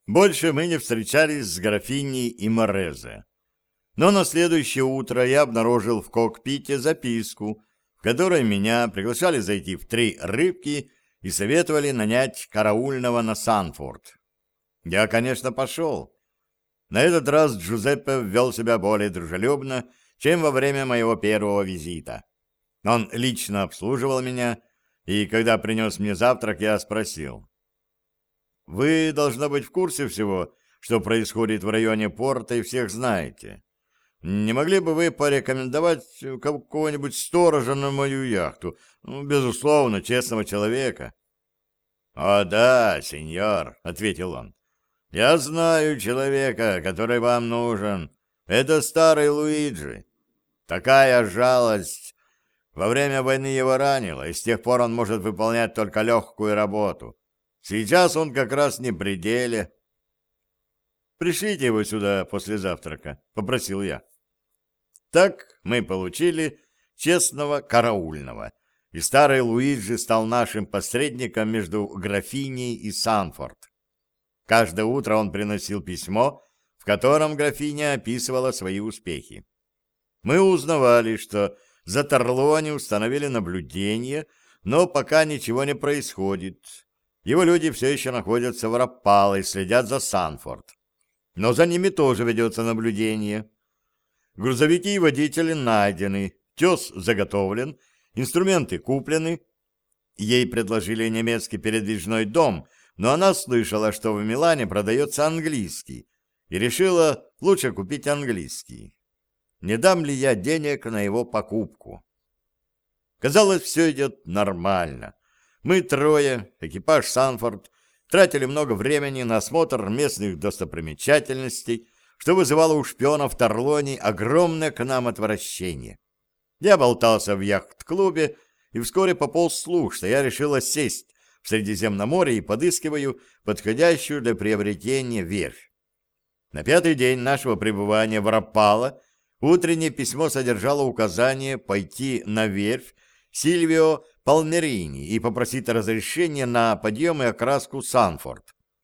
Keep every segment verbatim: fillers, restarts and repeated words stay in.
Больше мы не встречались с графиней и Морезе. Но на следующее утро я обнаружил в кокпите записку, в которой меня приглашали зайти в «Три рыбки» и советовали нанять караульного на Санфорд. Я, конечно, пошел. На этот раз Джузеппе вел себя более дружелюбно, чем во время моего первого визита. Он лично обслуживал меня, и когда принес мне завтрак, я спросил: «Вы, должно быть, в курсе всего, что происходит в районе порта, и всех знаете. Не могли бы вы порекомендовать какого-нибудь сторожа на мою яхту? Ну, безусловно, честного человека». «О да, сеньор», — ответил он. «Я знаю человека, который вам нужен. Это старый Луиджи. Такая жалость. Во время войны его ранило, и с тех пор он может выполнять только легкую работу. Сейчас он как раз не при деле». «Пришлите его сюда после завтрака», — попросил я. Так мы получили честного караульного, и старый Луиджи стал нашим посредником между графиней и Санфорд. Каждое утро он приносил письмо, в котором графиня описывала свои успехи. Мы узнавали, что за Торлони установили наблюдение, но пока ничего не происходит. Его люди все еще находятся в Раппало и следят за Санфорд. Но за ними тоже ведется наблюдение. Грузовики и водители найдены, тес заготовлен, инструменты куплены. Ей предложили немецкий передвижной дом, но она слышала, что в Милане продается английский, и решила лучше купить английский. Не дам ли я денег на его покупку? Казалось, все идет нормально. Мы трое, экипаж Санфорд, тратили много времени на осмотр местных достопримечательностей, что вызывало у шпионов Торлони огромное к нам отвращение. Я болтался в яхт-клубе, и вскоре пополз слух, что я решила сесть в Средиземном море и подыскиваю подходящую для приобретения верфь. На пятый день нашего пребывания в Раппало утреннее письмо содержало указание пойти на верфь Сильвио Пальмерини и попросить разрешения на подъем и окраску Санфорд.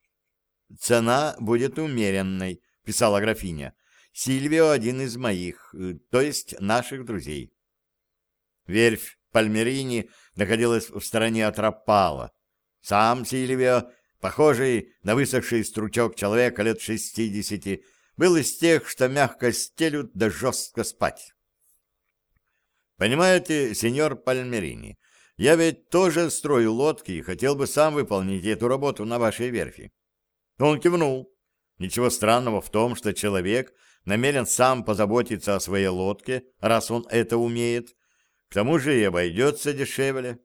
«Цена будет умеренной», — писала графиня. «Сильвио один из моих, то есть наших друзей». Верфь Пальмерини находилась в стороне от Раппало. Сам Сильвио, похожий на высохший стручок человека лет шестидесяти, был из тех, что мягко стелют да жестко спать. «Понимаете, сеньор Пальмерини, я ведь тоже строю лодки и хотел бы сам выполнить эту работу на вашей верфи». Он кивнул. Ничего странного в том, что человек намерен сам позаботиться о своей лодке, раз он это умеет. К тому же и обойдется дешевле.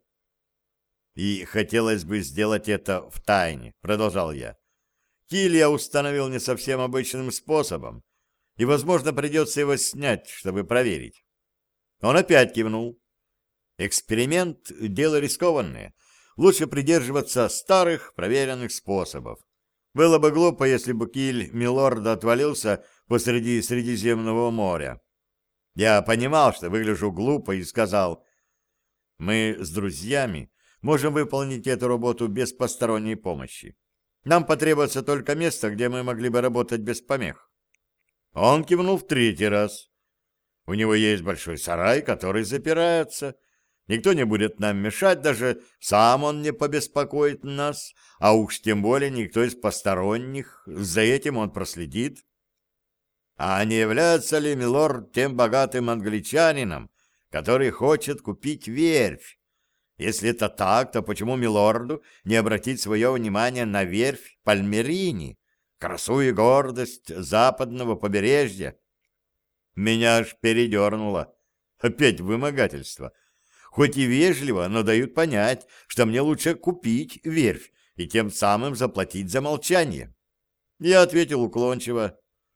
«И хотелось бы сделать это втайне», — продолжал я. «Киль я установил не совсем обычным способом, и, возможно, придется его снять, чтобы проверить». Он опять кивнул. «Эксперимент — дело рискованное. Лучше придерживаться старых, проверенных способов. Было бы глупо, если бы киль Милорда отвалился посреди Средиземного моря». Я понимал, что выгляжу глупо, и сказал: «Мы с друзьями можем выполнить эту работу без посторонней помощи. Нам потребуется только место, где мы могли бы работать без помех». Он кивнул в третий раз. «У него есть большой сарай, который запирается. Никто не будет нам мешать, даже сам он не побеспокоит нас, а уж тем более никто из посторонних. За этим он проследит». «А не является ли милорд тем богатым англичанином, который хочет купить верфь? Если это так, то почему милорду не обратить свое внимание на верфь Пальмерини, красу и гордость западного побережья?» Меня аж передернуло. Опять вымогательство. Хоть и вежливо, но дают понять, что мне лучше купить верфь и тем самым заплатить за молчание. Я ответил уклончиво: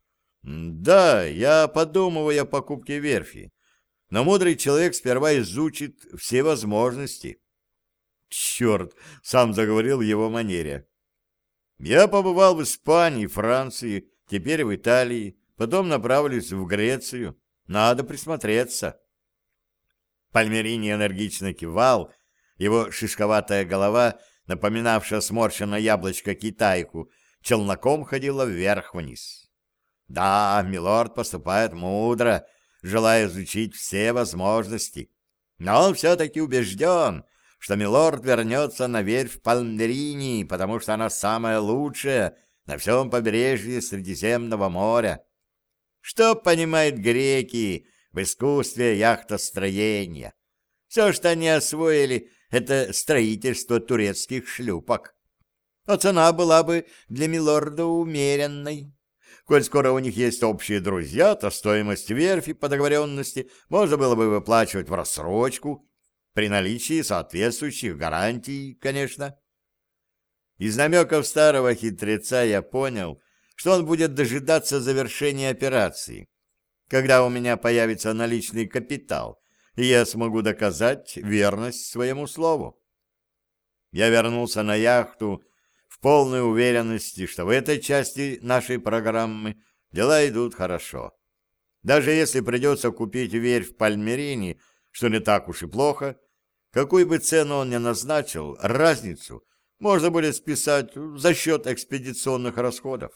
«Да, я подумываю о покупке верфи, но мудрый человек сперва изучит все возможности». Черт, сам заговорил в его манере. «Я побывал в Испании, Франции, теперь в Италии, потом направлюсь в Грецию. Надо присмотреться». Пальмерини энергично кивал, его шишковатая голова, напоминавшая сморщенное яблочко китайку, челноком ходила вверх-вниз. Да, милорд поступает мудро, желая изучить все возможности. Но он все-таки убежден, что милорд вернется на верфь в Пальмерини, потому что она самая лучшая на всем побережье Средиземного моря. Что понимают греки в искусстве яхтостроения? Все, что они освоили, это строительство турецких шлюпок. А цена была бы для милорда умеренной. Коль скоро у них есть общие друзья, то стоимость верфи по договоренности можно было бы выплачивать в рассрочку, при наличии соответствующих гарантий, конечно. Из намеков старого хитреца я понял, что он будет дожидаться завершения операции, когда у меня появится наличный капитал, и я смогу доказать верность своему слову. Я вернулся на яхту в полной уверенности, что в этой части нашей программы дела идут хорошо. Даже если придется купить верфь в Пальмерини, что не так уж и плохо, какую бы цену он ни назначил, разницу можно будет списать за счет экспедиционных расходов.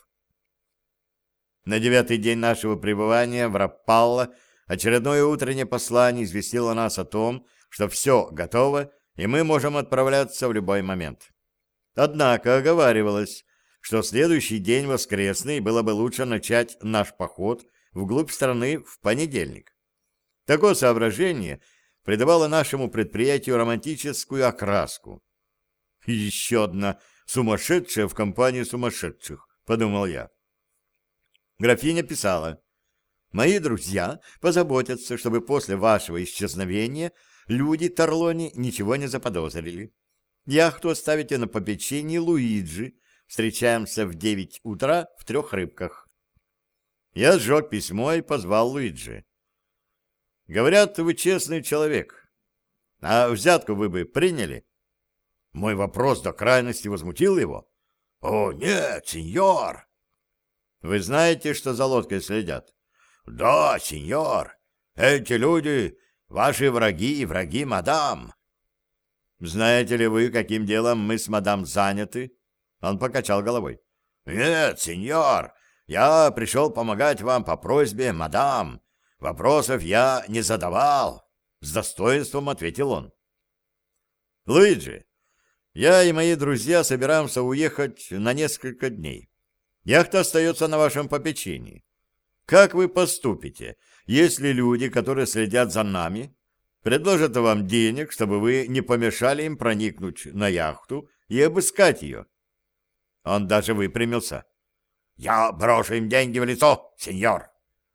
На девятый день нашего пребывания в Раппалло очередное утреннее послание известило нас о том, что все готово, и мы можем отправляться в любой момент. Однако оговаривалось, что следующий день воскресный было бы лучше начать наш поход вглубь страны в понедельник. Такое соображение придавало нашему предприятию романтическую окраску. «Еще одна сумасшедшая в компании сумасшедших», — подумал я. Графиня писала: «Мои друзья позаботятся, чтобы после вашего исчезновения люди Торлони ничего не заподозрили. Яхту оставите на попечении Луиджи. Встречаемся в девять утра в трех рыбках». Я сжег письмо и позвал Луиджи. «Говорят, вы честный человек. А взятку вы бы приняли?» Мой вопрос до крайности возмутил его. «О, нет, сеньор!» «Вы знаете, что за лодкой следят?» «Да, сеньор. Эти люди — ваши враги и враги мадам». «Знаете ли вы, каким делом мы с мадам заняты?» Он покачал головой. «Нет, сеньор, я пришел помогать вам по просьбе мадам. Вопросов я не задавал», — с достоинством ответил он. «Луиджи, я и мои друзья собираемся уехать на несколько дней. Яхта остается на вашем попечении. Как вы поступите, если люди, которые следят за нами, предложат вам денег, чтобы вы не помешали им проникнуть на яхту и обыскать ее?» Он даже выпрямился. «Я брошу им деньги в лицо, сеньор».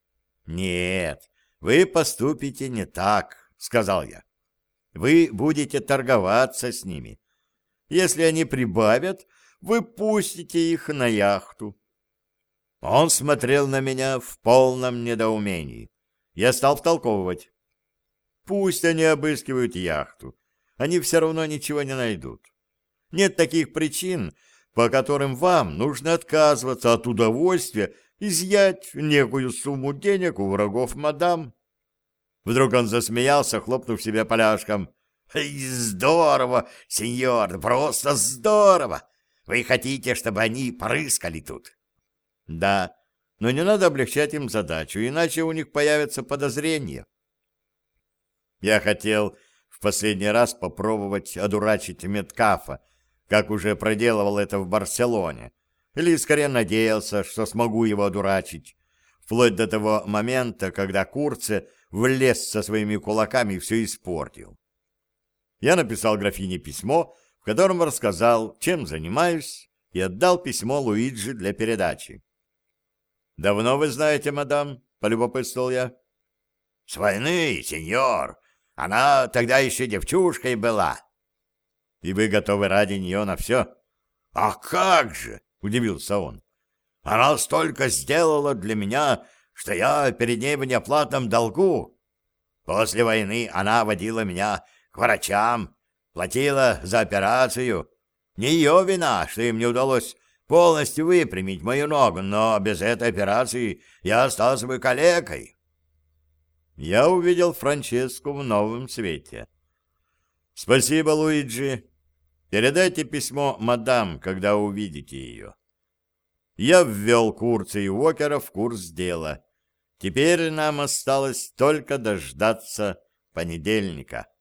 «Нет, вы поступите не так», — сказал я. «Вы будете торговаться с ними. Если они прибавят, вы пустите их на яхту». Он смотрел на меня в полном недоумении. Я стал втолковывать. «Пусть они обыскивают яхту. Они все равно ничего не найдут. Нет таких причин, по которым вам нужно отказываться от удовольствия изъять некую сумму денег у врагов мадам». Вдруг он засмеялся, хлопнув себя поляшком. «Здорово, сеньор, просто здорово! Вы хотите, чтобы они порыскали тут?» «Да, но не надо облегчать им задачу, иначе у них появятся подозрения». Я хотел в последний раз попробовать одурачить Меткафа, как уже проделывал это в Барселоне, или скорее надеялся, что смогу его одурачить, вплоть до того момента, когда Курце влез со своими кулаками и все испортил. Я написал графине письмо, в котором рассказал, чем занимаюсь, и отдал письмо Луиджи для передачи. «Давно вы знаете, мадам?» — полюбопытствовал я. «С войны, сеньор. Она тогда еще девчушкой была». «И вы готовы ради нее на все?» «А как же!» — удивился он. «Она столько сделала для меня, что я перед ней в неоплатном долгу. После войны она водила меня к врачам, платила за операцию. Не ее вина, что им не удалось полностью выпрямить мою ногу, но без этой операции я остался бы калекой». Я увидел Франческу в новом свете. «Спасибо, Луиджи. Передайте письмо мадам, когда увидите ее». Я ввел Курца и Уокера в курс дела. Теперь нам осталось только дождаться понедельника.